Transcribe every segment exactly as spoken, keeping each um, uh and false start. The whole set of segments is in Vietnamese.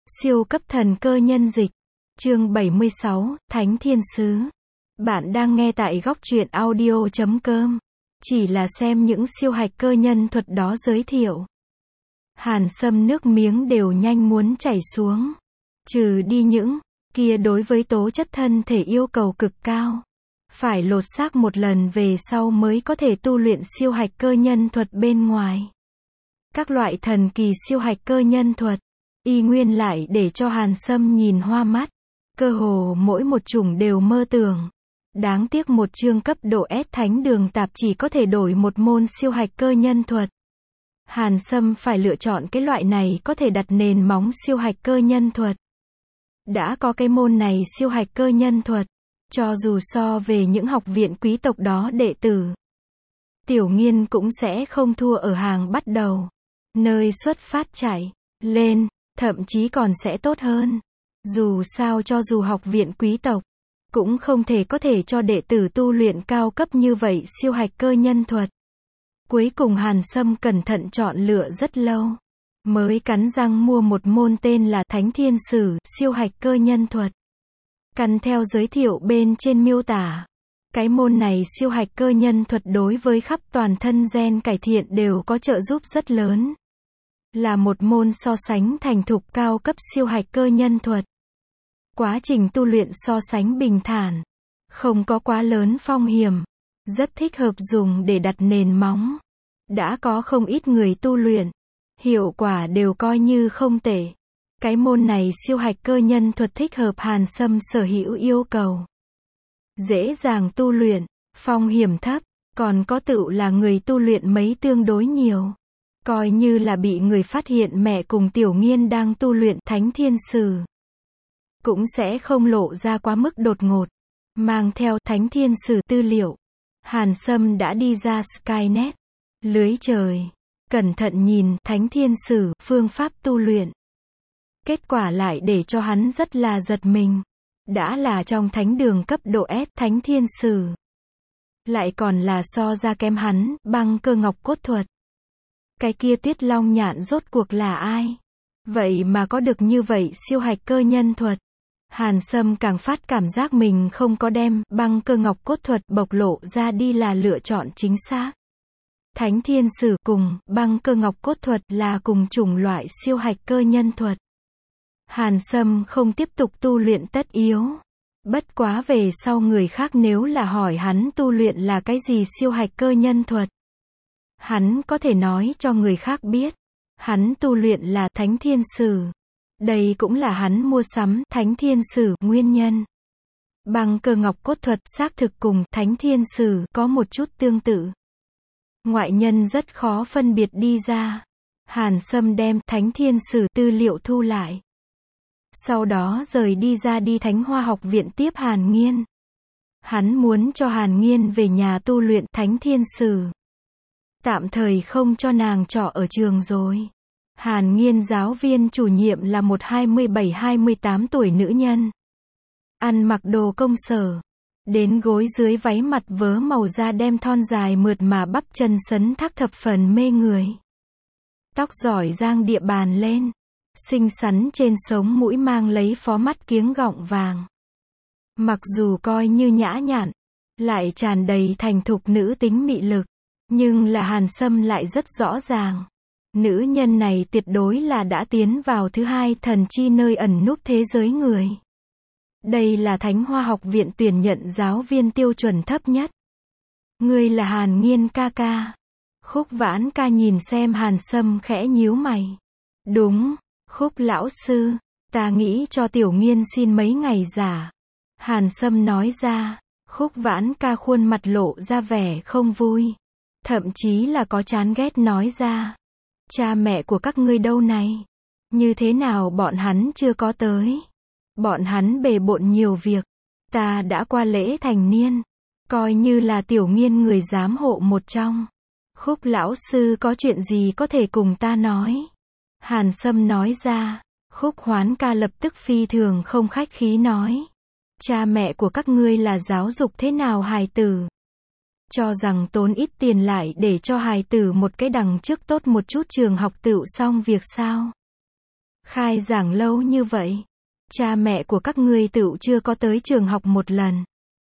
Siêu cấp thần cơ nhân dịch. Chương bảy mươi sáu, Thánh Thiên Sứ. Bạn đang nghe tại góc truyện audio chấm com. Chỉ là xem những siêu hạch cơ nhân thuật đó giới thiệu. Hàn Sâm nước miếng đều nhanh muốn chảy xuống. Trừ đi những kia đối với tố chất thân thể yêu cầu cực cao. Phải lột xác một lần về sau mới có thể tu luyện siêu hạch cơ nhân thuật bên ngoài. Các loại thần kỳ siêu hạch cơ nhân thuật, y nguyên lại để cho Hàn Sâm nhìn hoa mắt. Cơ hồ mỗi một chủng đều mơ tưởng. Đáng tiếc một chương cấp độ S thánh đường tạp chỉ có thể đổi một môn siêu hạch cơ nhân thuật. Hàn Sâm phải lựa chọn cái loại này có thể đặt nền móng siêu hạch cơ nhân thuật. Đã có cái môn này siêu hạch cơ nhân thuật, cho dù so về những học viện quý tộc đó đệ tử, Tiểu Nghiên cũng sẽ không thua ở hàng bắt đầu. Nơi xuất phát chạy lên, thậm chí còn sẽ tốt hơn. Dù sao cho dù học viện quý tộc, cũng không thể có thể cho đệ tử tu luyện cao cấp như vậy siêu hạch cơ nhân thuật. Cuối cùng Hàn Sâm cẩn thận chọn lựa rất lâu, mới cắn răng mua một môn tên là Thánh Thiên Sử, siêu hạch cơ nhân thuật. Căn theo giới thiệu bên trên miêu tả, cái môn này siêu hạch cơ nhân thuật đối với khắp toàn thân gen cải thiện đều có trợ giúp rất lớn. Là một môn so sánh thành thục cao cấp siêu hạch cơ nhân thuật. Quá trình tu luyện so sánh bình thản, không có quá lớn phong hiểm, rất thích hợp dùng để đặt nền móng. Đã có không ít người tu luyện, hiệu quả đều coi như không tệ. Cái môn này siêu hạch cơ nhân thuật thích hợp Hàn Sâm sở hữu yêu cầu. Dễ dàng tu luyện, phong hiểm thấp, còn có tựu là người tu luyện mấy tương đối nhiều. Coi như là bị người phát hiện mẹ cùng Tiểu Nghiên đang tu luyện Thánh Thiên Sử, cũng sẽ không lộ ra quá mức đột ngột. Mang theo Thánh Thiên Sử tư liệu, Hàn Sâm đã đi ra Skynet, lưới trời, cẩn thận nhìn Thánh Thiên Sử, phương pháp tu luyện. Kết quả lại để cho hắn rất là giật mình. Đã là trong thánh đường cấp độ S Thánh Thiên Sử, lại còn là so ra kém hắn, băng cơ ngọc cốt thuật. Cái kia Tuyết Long Nhạn rốt cuộc là ai? Vậy mà có được như vậy siêu hạch cơ nhân thuật. Hàn Sâm càng phát cảm giác mình không có đem băng cơ ngọc cốt thuật bộc lộ ra đi là lựa chọn chính xác. Thánh Thiên Sử cùng băng cơ ngọc cốt thuật là cùng chủng loại siêu hạch cơ nhân thuật. Hàn Sâm không tiếp tục tu luyện tất yếu. Bất quá về sau người khác nếu là hỏi hắn tu luyện là cái gì siêu hạch cơ nhân thuật, hắn có thể nói cho người khác biết. Hắn tu luyện là Thánh Thiên Sử. Đây cũng là hắn mua sắm Thánh Thiên Sử nguyên nhân. Băng cơ ngọc cốt thuật xác thực cùng Thánh Thiên Sử có một chút tương tự. Ngoại nhân rất khó phân biệt đi ra. Hàn Sâm đem Thánh Thiên Sử tư liệu thu lại. Sau đó rời đi ra đi Thánh Hoa học viện tiếp Hàn Nghiên. Hắn muốn cho Hàn Nghiên về nhà tu luyện Thánh Thiên Sử. Tạm thời không cho nàng trọ ở trường rồi. Hàn Nghiên giáo viên chủ nhiệm là một hai mươi bảy hai mươi tám tuổi nữ nhân. Ăn mặc đồ công sở. Đến gối dưới váy mặt vớ màu da đem thon dài mượt mà bắp chân sấn thác thập phần mê người. Tóc giỏi giang địa bàn lên. Xinh xắn trên sống mũi mang lấy phó mắt kiếng gọng vàng. Mặc dù coi như nhã nhặn, lại tràn đầy thành thục nữ tính mị lực. Nhưng là Hàn Sâm lại rất rõ ràng. Nữ nhân này tuyệt đối là đã tiến vào thứ hai thần chi nơi ẩn núp thế giới người. Đây là Thánh Hoa học viện tuyển nhận giáo viên tiêu chuẩn thấp nhất. Ngươi là Hàn Nghiên ca ca. Khúc Vãn ca nhìn xem Hàn Sâm khẽ nhíu mày. Đúng, Khúc lão sư, ta nghĩ cho Tiểu Nghiên xin mấy ngày giả. Hàn Sâm nói ra. Khúc Vãn ca khuôn mặt lộ ra vẻ không vui. Thậm chí là có chán ghét nói ra. Cha mẹ của các ngươi đâu này? Như thế nào bọn hắn chưa có tới? Bọn hắn bề bộn nhiều việc. Ta đã qua lễ thành niên. Coi như là Tiểu Nghiên người giám hộ một trong. Khúc lão sư có chuyện gì có thể cùng ta nói? Hàn Sâm nói ra. Khúc Hoán ca lập tức phi thường không khách khí nói. Cha mẹ của các ngươi là giáo dục thế nào hài tử? Cho rằng tốn ít tiền lại để cho hài tử một cái đằng trước tốt một chút trường học tựu xong việc sao? Khai giảng lâu như vậy, cha mẹ của các ngươi tựu chưa có tới trường học một lần.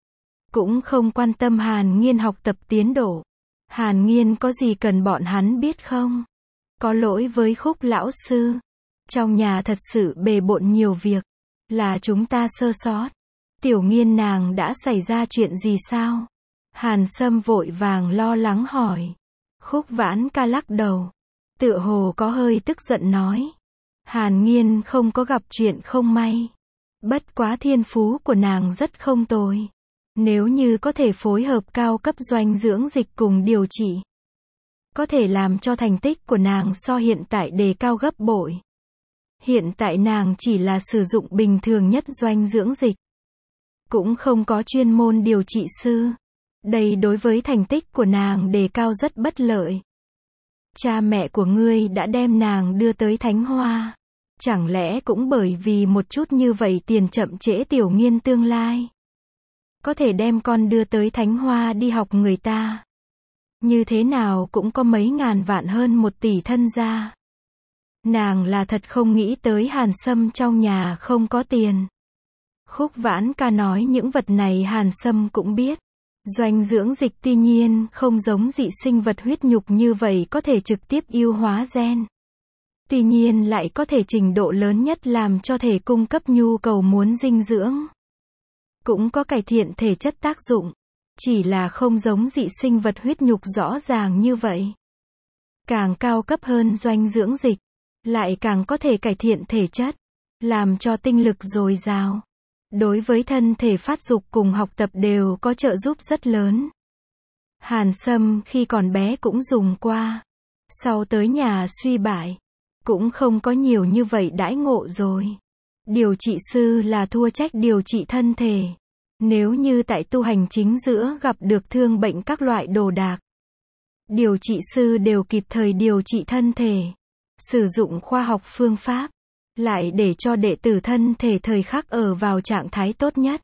Cũng không quan tâm Hàn Nghiên học tập tiến độ. Hàn Nghiên có gì cần bọn hắn biết không? Có lỗi với Khúc lão sư. Trong nhà thật sự bề bộn nhiều việc. Là chúng ta sơ sót. Tiểu Nghiên nàng đã xảy ra chuyện gì sao? Hàn Sâm vội vàng lo lắng hỏi. Khúc Vãn Ca lắc đầu. Tựa hồ có hơi tức giận nói. Hàn Nghiên không có gặp chuyện không may. Bất quá thiên phú của nàng rất không tồi. Nếu như có thể phối hợp cao cấp doanh dưỡng dịch cùng điều trị, có thể làm cho thành tích của nàng so hiện tại đề cao gấp bội. Hiện tại nàng chỉ là sử dụng bình thường nhất doanh dưỡng dịch. Cũng không có chuyên môn điều trị sư. Đây đối với thành tích của nàng đề cao rất bất lợi. Cha mẹ của ngươi đã đem nàng đưa tới Thánh Hoa. Chẳng lẽ cũng bởi vì một chút như vậy tiền chậm trễ Tiểu Nghiên tương lai? Có thể đem con đưa tới Thánh Hoa đi học người ta. Như thế nào cũng có mấy ngàn vạn hơn một tỷ thân gia. Nàng là thật không nghĩ tới Hàn Sâm trong nhà không có tiền. Khúc Vãn Ca nói những vật này Hàn Sâm cũng biết. Doanh dưỡng dịch tuy nhiên không giống dị sinh vật huyết nhục như vậy có thể trực tiếp ưu hóa gen. Tuy nhiên lại có thể trình độ lớn nhất làm cho thể cung cấp nhu cầu muốn dinh dưỡng. Cũng có cải thiện thể chất tác dụng. Chỉ là không giống dị sinh vật huyết nhục rõ ràng như vậy. Càng cao cấp hơn doanh dưỡng dịch, lại càng có thể cải thiện thể chất, làm cho tinh lực dồi dào. Đối với thân thể phát dục cùng học tập đều có trợ giúp rất lớn. Hàn Sâm khi còn bé cũng dùng qua. Sau tới nhà suy bại, cũng không có nhiều như vậy đãi ngộ rồi. Điều trị sư là thua trách điều trị thân thể. Nếu như tại tu hành chính giữa gặp được thương bệnh các loại đồ đạc, điều trị sư đều kịp thời điều trị thân thể. Sử dụng khoa học phương pháp, lại để cho đệ tử thân thể thời khắc ở vào trạng thái tốt nhất.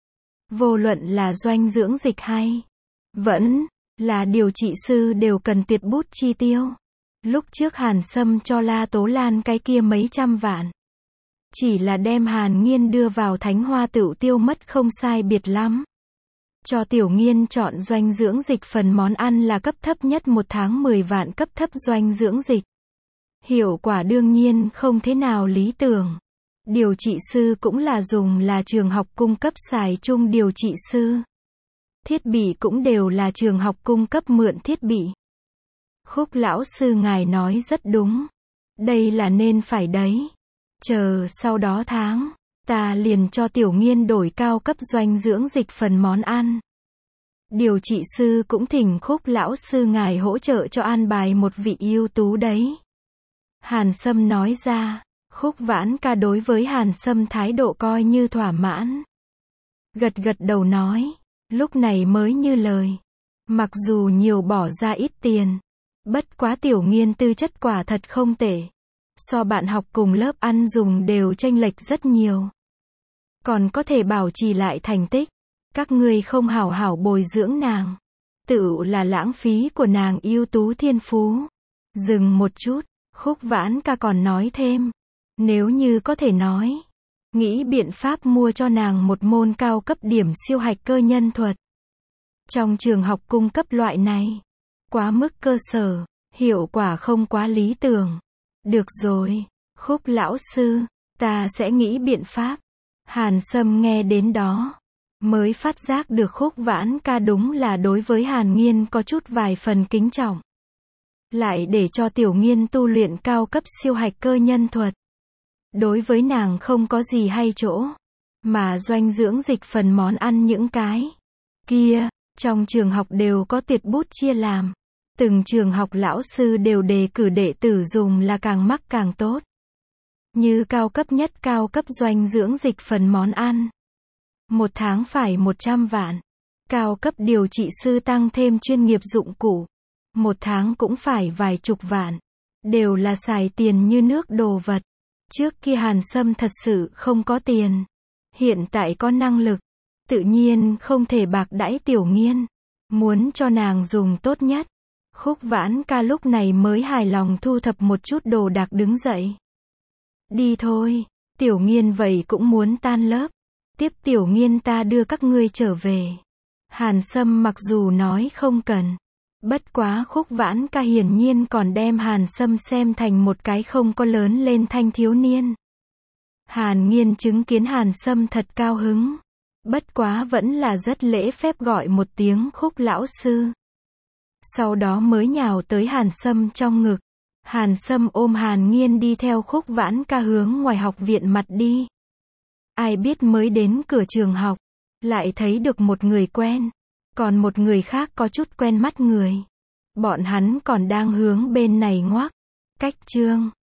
Vô luận là doanh dưỡng dịch hay vẫn là điều trị sư đều cần tuyệt bút chi tiêu. Lúc trước Hàn Sâm cho La Tố Lan cái kia mấy trăm vạn. Chỉ là đem Hàn Nghiên đưa vào Thánh Hoa tựu tiêu mất không sai biệt lắm. Cho Tiểu Nghiên chọn doanh dưỡng dịch phần món ăn là cấp thấp nhất một tháng mười vạn cấp thấp doanh dưỡng dịch. Hiệu quả đương nhiên không thế nào lý tưởng. Điều trị sư cũng là dùng là trường học cung cấp xài chung điều trị sư. Thiết bị cũng đều là trường học cung cấp mượn thiết bị. Khúc lão sư ngài nói rất đúng. Đây là nên phải đấy. Chờ sau đó tháng, ta liền cho Tiểu Nghiên đổi cao cấp doanh dưỡng dịch phần món ăn. Điều trị sư cũng thỉnh Khúc lão sư ngài hỗ trợ cho an bài một vị ưu tú đấy. Hàn Sâm nói ra. Khúc Vãn Ca đối với Hàn Sâm thái độ coi như thỏa mãn. Gật gật đầu nói. Lúc này mới như lời. Mặc dù nhiều bỏ ra ít tiền. Bất quá Tiểu Nghiên tư chất quả thật không tệ. So bạn học cùng lớp ăn dùng đều chênh lệch rất nhiều. Còn có thể bảo trì lại thành tích. Các ngươi không hảo hảo bồi dưỡng nàng. Tự là lãng phí của nàng ưu tú thiên phú. Dừng một chút. Khúc Vãn Ca còn nói thêm. Nếu như có thể nói. Nghĩ biện pháp mua cho nàng một môn cao cấp điểm siêu hạch cơ nhân thuật. Trong trường học cung cấp loại này. Quá mức cơ sở. Hiệu quả không quá lý tưởng. Được rồi. Khúc lão sư. Ta sẽ nghĩ biện pháp. Hàn Sâm nghe đến đó. Mới phát giác được Khúc Vãn Ca đúng là đối với Hàn Nghiên có chút vài phần kính trọng. Lại để cho Tiểu Nghiên tu luyện cao cấp siêu hạch cơ nhân thuật. Đối với nàng không có gì hay chỗ. Mà doanh dưỡng dịch phần món ăn những cái kia, trong trường học đều có tuyệt bút chia làm. Từng trường học lão sư đều đề cử đệ tử dùng là càng mắc càng tốt. Như cao cấp nhất cao cấp doanh dưỡng dịch phần món ăn. Một tháng phải một trăm vạn. Cao cấp điều trị sư tăng thêm chuyên nghiệp dụng cụ. Một tháng cũng phải vài chục vạn. Đều là xài tiền như nước đồ vật. Trước kia Hàn Sâm thật sự không có tiền. Hiện tại có năng lực. Tự nhiên không thể bạc đãi Tiểu Nghiên. Muốn cho nàng dùng tốt nhất. Khúc Vãn Ca lúc này mới hài lòng thu thập một chút đồ đạc đứng dậy. Đi thôi. Tiểu Nghiên vậy cũng muốn tan lớp. Tiếp Tiểu Nghiên ta đưa các ngươi trở về. Hàn Sâm mặc dù nói không cần. Bất quá Khúc Vãn Ca hiển nhiên còn đem Hàn Sâm xem thành một cái không có lớn lên thanh thiếu niên. Hàn Nghiên chứng kiến Hàn Sâm thật cao hứng. Bất quá vẫn là rất lễ phép gọi một tiếng Khúc lão sư. Sau đó mới nhào tới Hàn Sâm trong ngực. Hàn Sâm ôm Hàn Nghiên đi theo Khúc Vãn Ca hướng ngoài học viện mặt đi. Ai biết mới đến cửa trường học, lại thấy được một người quen, còn một người khác có chút quen mắt người. Bọn hắn còn đang hướng bên này ngoác. Cách chương